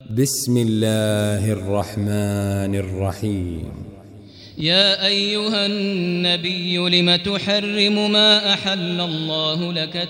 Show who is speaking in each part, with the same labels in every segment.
Speaker 1: بسم الله الرحمن الرحيم.
Speaker 2: يا أيها النبي لم تحرم ما أحل الله لك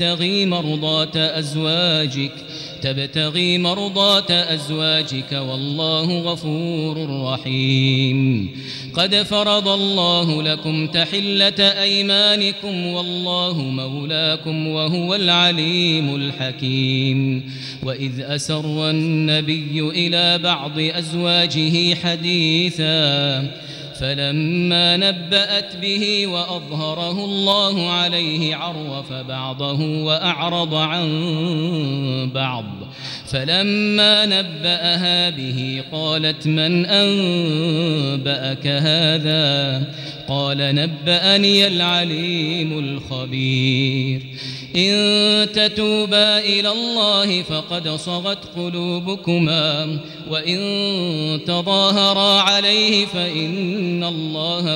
Speaker 2: تبتغي مرضات أزواجك والله غفور رحيم. قد فرض الله لكم تحلة أيمانكم والله مولاكم وهو العليم الحكيم. وإذ أسر النبي إلى بعض أزواجه حديثا فلما نبأت به وأظهره الله عليه عرف بعضه وأعرض عن بعض. فلما نبأها به قالت من أنبأك هذا؟ قال نبأني العليم الخبير. إن تتوبا إلى الله فقد صغت قلوبكما وإن تظاهرا عليه فإن الله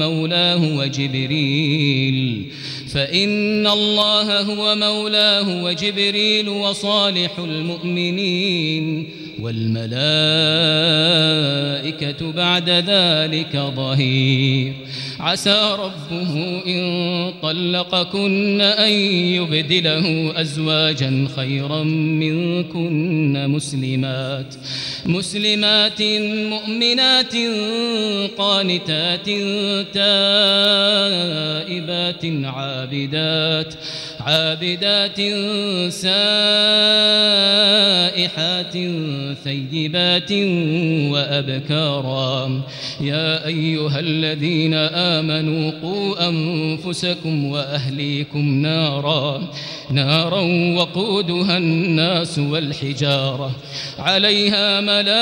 Speaker 2: هو مولاه وجبريل وصالح المؤمنين والملائكة بعد ذلك ظهير. عسى ربه إن طلقكن أن يبدله أزواجا خيرا منكن مسلمات مؤمنات قانتات تائبات عابدات سائحات ثيبات وأبكارا. يا أيها الذين آمنوا قوا أنفسكم وأهليكم نارا وقودها الناس والحجارة عليها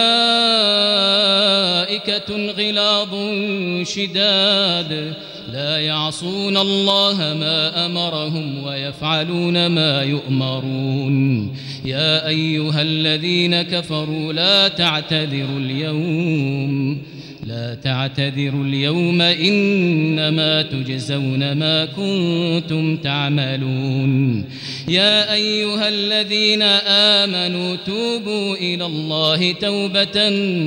Speaker 2: ملائكة غلاظ شداد لا يعصون الله ما أمرهم ويفعلون ما يؤمرون. يا أيها الذين كفروا لا تعتذروا اليوم إنما تجزون ما كنتم تعملون. يا أيها الذين آمنوا توبوا إلى الله توبة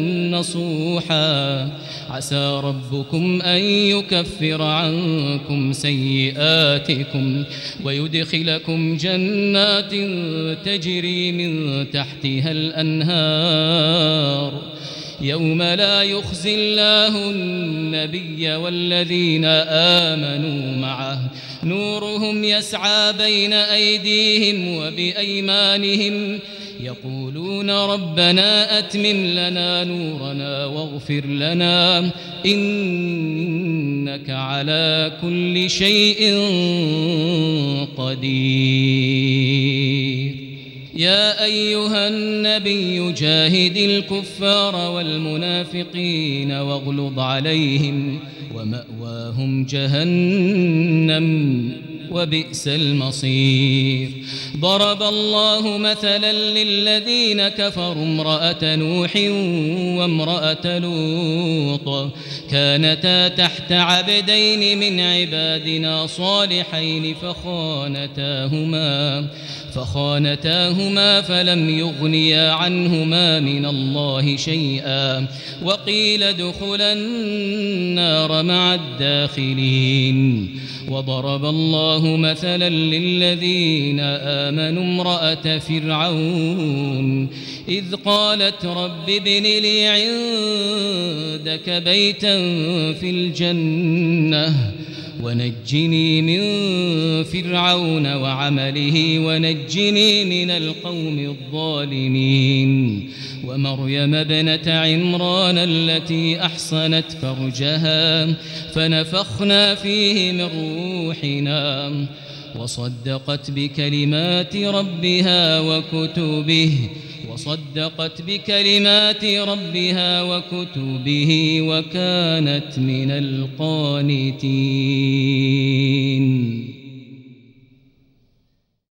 Speaker 2: نصوحا عسى ربكم أن يكفر عنكم سيئاتكم ويدخلكم جنات تجري من تحتها الأنهار يوم لا يخزي الله النبي والذين آمنوا معه نورهم يسعى بين أيديهم وبأيمانهم يقولون ربنا أتمم لنا نورنا واغفر لنا إنك على كل شيء قدير. يا أيها النبي جاهد الكفار والمنافقين واغلظ عليهم ومأواهم جهنم وبئس المصير. ضرب الله مثلا للذين كفروا امرأة نوح وامرأة لوط كانتا تحت عبدين من عبادنا صالحين فخانتاهما فلم يغنيا عنهما من الله شيئا وقيل ادخلا النار مع الداخلين. وضرب الله مثلا للذين آمنوا امرأة فرعون إذ قالت رب ابن لي عندك بيتا في الجنة ونجني من فرعون وعمله ونجني من القوم الظالمين. ومريم ابنة عمران التي أحصنت فرجها فنفخنا فيه من روحنا وصدقت بكلمات ربها وكتبه وكانت من القانتين.